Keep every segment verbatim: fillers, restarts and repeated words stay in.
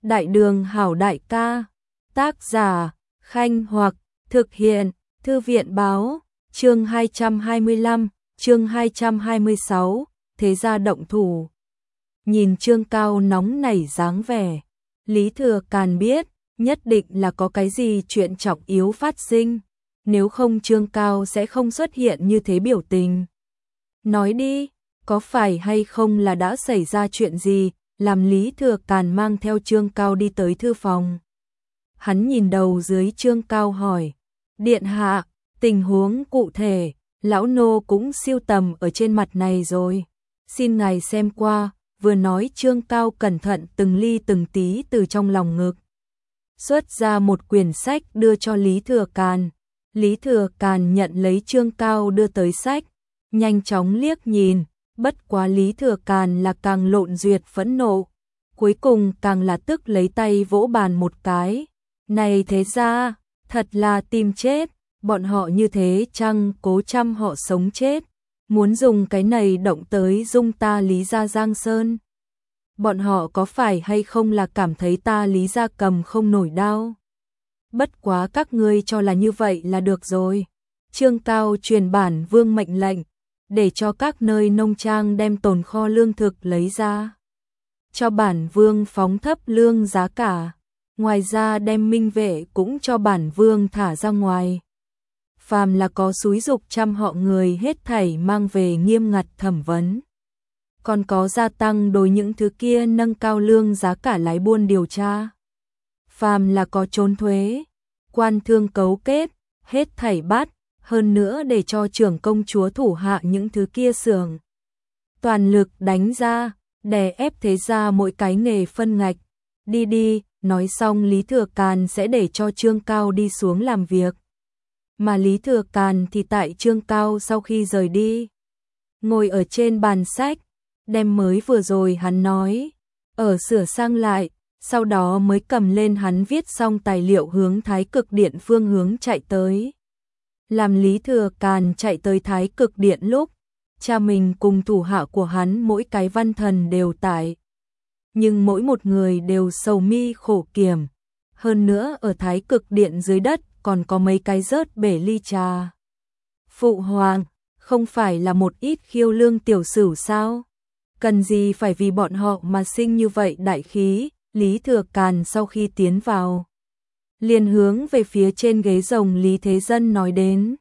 Đại đường hảo đại ca, tác giả, Khanh Hoặc, thực hiện, Thư viện báo, chương hai trăm hai mươi lăm, chương hai trăm hai mươi sáu, thế gia động thủ. Nhìn Trương Cao nóng nảy dáng vẻ, Lý Thừa Càn biết, nhất định là có cái gì chuyện trọng yếu phát sinh, nếu không Trương Cao sẽ không xuất hiện như thế biểu tình. Nói đi, có phải hay không là đã xảy ra chuyện gì, làm Lý Thừa Càn mang theo Trương Cao đi tới thư phòng. Hắn nhìn đầu dưới Trương Cao hỏi, điện hạ, tình huống cụ thể, lão nô cũng siêu tầm ở trên mặt này rồi, xin ngài xem qua. Vừa nói Trương Cao cẩn thận từng ly từng tí từ trong lòng ngực xuất ra một quyển sách đưa cho Lý Thừa Càn. Lý Thừa Càn nhận lấy Trương Cao đưa tới sách, nhanh chóng liếc nhìn, bất quá Lý Thừa Càn là càng lộn duyệt phẫn nộ, cuối cùng càng là tức lấy tay vỗ bàn một cái. Này thế ra, thật là tìm chết, bọn họ như thế chăng cố chăm họ sống chết, muốn dùng cái này động tới dung ta Lý gia Giang Sơn. Bọn họ có phải hay không là cảm thấy ta Lý gia cầm không nổi đao? Bất quá các ngươi cho là như vậy là được rồi. Trương Cao truyền bản vương mệnh lệnh, để cho các nơi nông trang đem tồn kho lương thực lấy ra, cho bản vương phóng thấp lương giá cả, ngoài ra đem minh vệ cũng cho bản vương thả ra ngoài. Phàm là có xúi dục trăm họ người hết thảy mang về nghiêm ngặt thẩm vấn. Còn có gia tăng đối những thứ kia nâng cao lương giá cả lái buôn điều tra. Phàm là có trốn thuế, quan thương cấu kết, hết thảy bắt, hơn nữa để cho trưởng công chúa thủ hạ những thứ kia xưởng toàn lực đánh ra, đè ép thế ra mỗi cái nghề phân ngạch. Đi đi, nói xong Lý Thừa Càn sẽ để cho Trương Cao đi xuống làm việc. Mà Lý Thừa Càn thì tại Trương Cao sau khi rời đi, ngồi ở trên bàn sách, đem mới vừa rồi hắn nói, ở sửa sang lại, sau đó mới cầm lên hắn viết xong tài liệu hướng Thái Cực Điện phương hướng chạy tới. Làm Lý Thừa Càn chạy tới Thái Cực Điện lúc, cha mình cùng thủ hạ của hắn mỗi cái văn thần đều tại. Nhưng mỗi một người đều sầu mi khổ kiểm, hơn nữa ở Thái Cực Điện dưới đất còn có mấy cái rớt bể ly trà. Phụ hoàng, không phải là một ít khiêu lương tiểu sửu sao? Cần gì phải vì bọn họ mà sinh như vậy đại khí? Lý Thừa Càn sau khi tiến vào, liền hướng về phía trên ghế rồng Lý Thế Dân nói đến.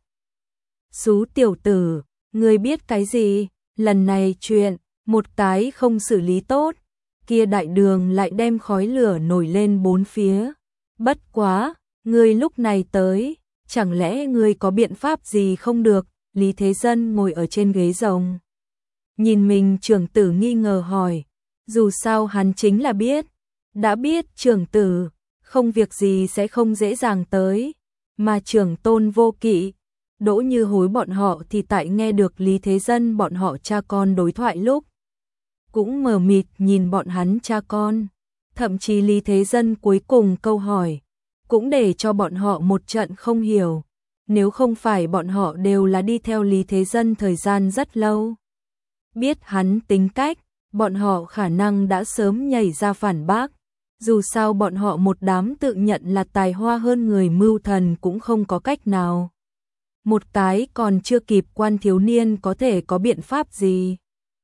Xú tiểu tử, ngươi biết cái gì? Lần này chuyện, một cái không xử lý tốt, kia đại đường lại đem khói lửa nổi lên bốn phía. Bất quá, ngươi lúc này tới, chẳng lẽ ngươi có biện pháp gì không được? Lý Thế Dân ngồi ở trên ghế rồng, nhìn mình trưởng tử nghi ngờ hỏi, dù sao hắn chính là biết, đã biết trưởng tử, không việc gì sẽ không dễ dàng tới, mà trưởng tôn Vô Kỵ, Đỗ Như Hối bọn họ thì tại nghe được Lý Thế Dân bọn họ cha con đối thoại lúc, cũng mờ mịt nhìn bọn hắn cha con, thậm chí Lý Thế Dân cuối cùng câu hỏi, cũng để cho bọn họ một trận không hiểu, nếu không phải bọn họ đều là đi theo Lý Thế Dân thời gian rất lâu. Biết hắn tính cách, bọn họ khả năng đã sớm nhảy ra phản bác, dù sao bọn họ một đám tự nhận là tài hoa hơn người mưu thần cũng không có cách nào. Một cái còn chưa kịp quan thiếu niên có thể có biện pháp gì?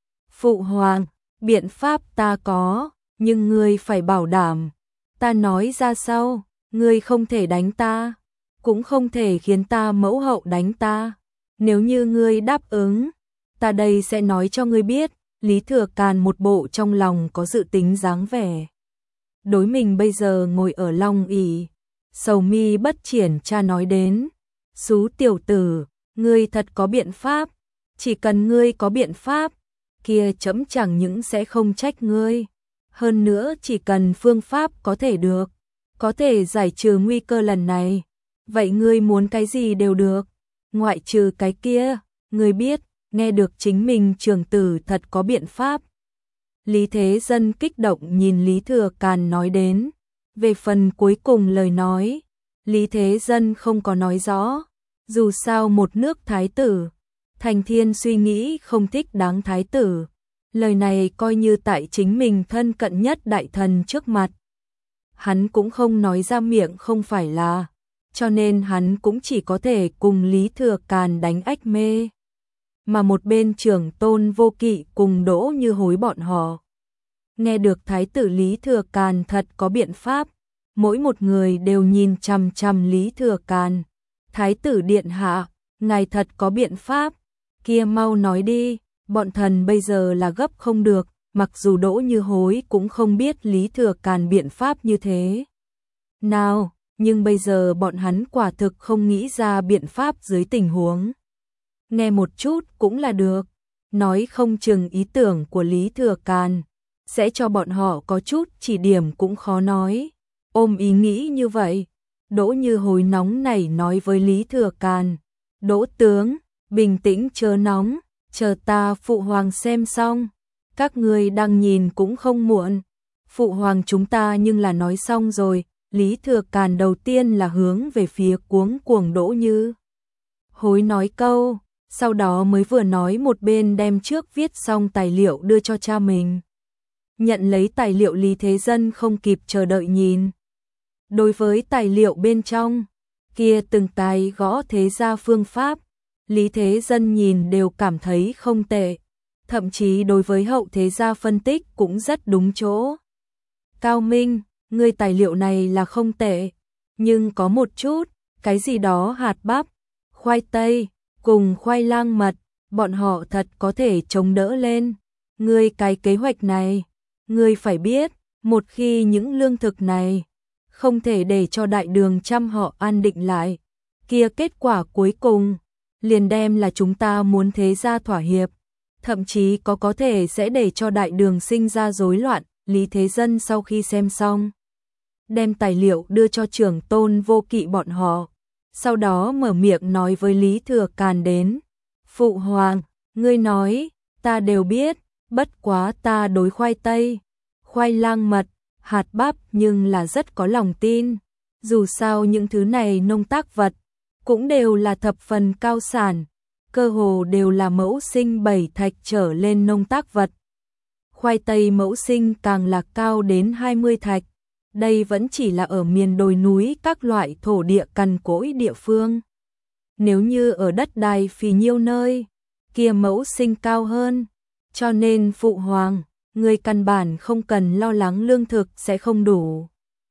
Phụ hoàng, biện pháp ta có, nhưng ngươi phải bảo đảm. Ta nói ra sau, ngươi không thể đánh ta, cũng không thể khiến ta mẫu hậu đánh ta. Nếu như ngươi đáp ứng, ta đây sẽ nói cho ngươi biết. Lý Thừa Càn một bộ trong lòng có dự tính dáng vẻ. Đối mình bây giờ ngồi ở long ỷ, sầu mi bất triển cha nói đến. Xú tiểu tử, ngươi thật có biện pháp, chỉ cần ngươi có biện pháp, kia chấm chẳng những sẽ không trách ngươi. Hơn nữa chỉ cần phương pháp có thể được, có thể giải trừ nguy cơ lần này, vậy ngươi muốn cái gì đều được, ngoại trừ cái kia, ngươi biết. Nghe được chính mình trưởng tử thật có biện pháp. Lý Thế Dân kích động nhìn Lý Thừa Càn nói đến. Về phần cuối cùng lời nói, Lý Thế Dân không có nói rõ. Dù sao một nước thái tử, Thành Thiên suy nghĩ không thích đáng thái tử. Lời này coi như tại chính mình thân cận nhất đại thần trước mặt. hắn cũng không nói ra miệng không phải là, cho nên hắn cũng chỉ có thể cùng Lý Thừa Càn đánh ách mê. Mà một bên Trưởng Tôn Vô Kỵ cùng Đỗ Như Hối bọn họ. Nghe được Thái tử Lý Thừa Càn thật có biện pháp, mỗi một người đều nhìn chằm chằm Lý Thừa Càn. Thái tử điện hạ, ngài thật có biện pháp, kia mau nói đi, bọn thần bây giờ là gấp không được, mặc dù Đỗ Như Hối cũng không biết Lý Thừa Càn biện pháp như thế nào, nhưng bây giờ bọn hắn quả thực không nghĩ ra biện pháp dưới tình huống. Nghe một chút cũng là được, nói không chừng ý tưởng của Lý Thừa Càn sẽ cho bọn họ có chút chỉ điểm cũng khó nói. Ôm ý nghĩ như vậy, Đỗ Như Hối nóng nảy nói với Lý Thừa Càn, Đỗ tướng, bình tĩnh chớ nóng, chờ ta phụ hoàng xem xong, các ngươi đang nhìn cũng không muộn. Phụ hoàng chúng ta nhưng là nói xong rồi. Lý Thừa Càn đầu tiên là hướng về phía cuống cuồng Đỗ Như Hối nói câu, sau đó mới vừa nói một bên đem trước viết xong tài liệu đưa cho cha mình. Nhận lấy tài liệu Lý Thế Dân không kịp chờ đợi nhìn. Đối với tài liệu bên trong, kia từng tài gõ thế gia phương pháp, Lý Thế Dân nhìn đều cảm thấy không tệ, thậm chí đối với hậu thế gia phân tích cũng rất đúng chỗ. Cao Minh, ngươi tài liệu này là không tệ, nhưng có một chút, cái gì đó hạt bắp, khoai tây, cùng khoai lang mật, bọn họ thật có thể chống đỡ lên. Ngươi cái kế hoạch này, ngươi phải biết, một khi những lương thực này không thể để cho đại đường trăm họ an định lại, kia kết quả cuối cùng liền đem là chúng ta muốn thế gia thỏa hiệp, thậm chí có có thể sẽ để cho đại đường sinh ra rối loạn. Lý Thế Dân sau khi xem xong, đem tài liệu đưa cho Trưởng Tôn Vô Kỵ bọn họ, sau đó mở miệng nói với Lý Thừa Càn đến, Phụ hoàng, ngươi nói, ta đều biết, bất quá ta đối khoai tây, khoai lang mật, hạt bắp nhưng là rất có lòng tin, dù sao những thứ này nông tác vật, cũng đều là thập phần cao sản, cơ hồ đều là mẫu sinh bảy thạch trở lên nông tác vật. Khoai tây mẫu sinh càng là cao đến hai mươi thạch, đây vẫn chỉ là ở miền đồi núi các loại thổ địa cằn cỗi địa phương. Nếu như ở đất đai phì nhiêu nơi, kia mẫu sinh cao hơn, cho nên phụ hoàng, người căn bản không cần lo lắng lương thực sẽ không đủ.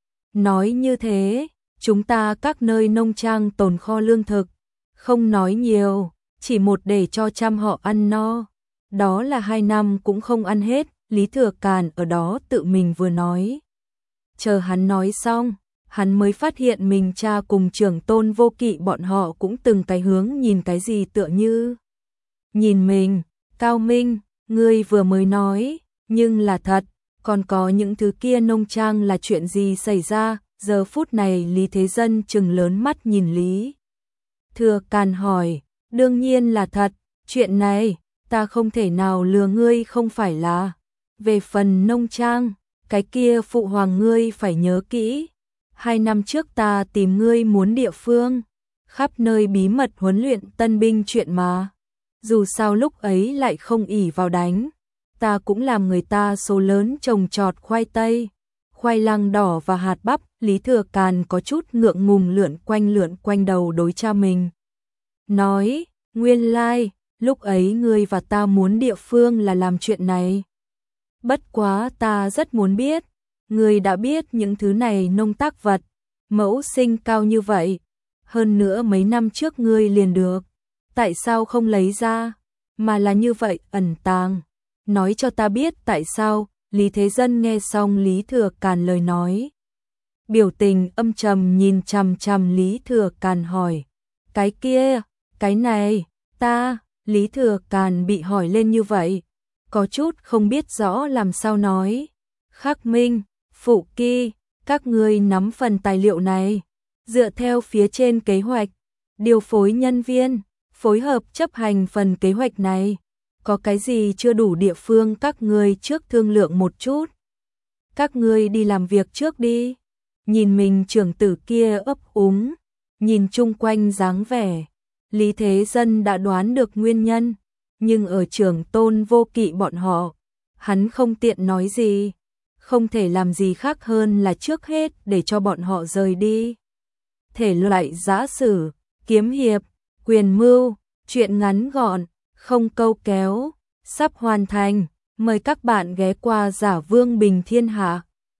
Nói như thế, chúng ta các nơi nông trang tồn kho lương thực, không nói nhiều, chỉ một để cho trăm họ ăn no, đó là hai năm cũng không ăn hết. Lý Thừa Càn ở đó tự mình vừa nói. Chờ hắn nói xong, hắn mới phát hiện mình cha cùng Trưởng Tôn Vô Kỵ bọn họ cũng từng cái hướng nhìn cái gì tựa như. Nhìn mình, Cao Minh, ngươi vừa mới nói, nhưng là thật, còn có những thứ kia nông trang là chuyện gì xảy ra, giờ phút này Lý Thế Dân trừng lớn mắt nhìn Lý Thừa Càn hỏi, đương nhiên là thật, chuyện này, ta không thể nào lừa ngươi không phải là. Về phần nông trang, cái kia phụ hoàng ngươi phải nhớ kỹ. Hai năm trước ta tìm ngươi muốn địa phương, khắp nơi bí mật huấn luyện tân binh chuyện mà. Dù sao lúc ấy lại không ỷ vào đánh, ta cũng làm người ta số lớn trồng trọt khoai tây, khoai lang đỏ và hạt bắp. Lý Thừa Càn có chút ngượng ngùng lượn quanh lượn quanh đầu đối cha mình. Nói, nguyên lai, like, lúc ấy ngươi và ta muốn địa phương là làm chuyện này. Bất quá ta rất muốn biết, ngươi đã biết những thứ này nông tác vật, mẫu sinh cao như vậy, hơn nữa mấy năm trước ngươi liền được, tại sao không lấy ra, mà là như vậy ẩn tàng, nói cho ta biết tại sao. Lý Thế Dân nghe xong Lý Thừa Càn lời nói, biểu tình âm trầm nhìn chằm chằm Lý Thừa Càn hỏi, cái kia, cái này, ta, Lý Thừa Càn bị hỏi lên như vậy, có chút không biết rõ làm sao nói. Khắc Minh, Phụ Kỳ, các ngươi nắm phần tài liệu này, dựa theo phía trên kế hoạch, điều phối nhân viên, phối hợp chấp hành phần kế hoạch này. Có cái gì chưa đủ địa phương các ngươi trước thương lượng một chút. Các ngươi đi làm việc trước đi. Nhìn mình trưởng tử kia ấp úng, nhìn chung quanh dáng vẻ, Lý Thế Dân đã đoán được nguyên nhân, nhưng ở Trưởng Tôn Vô Kỵ bọn họ, hắn không tiện nói gì. không thể làm gì khác hơn là trước hết để cho bọn họ rời đi. Thể loại giã sử, kiếm hiệp, quyền mưu, truyện ngắn gọn, không câu kéo, sắp hoàn thành. Mời các bạn ghé qua Giả Vương Bình Thiên Hạ.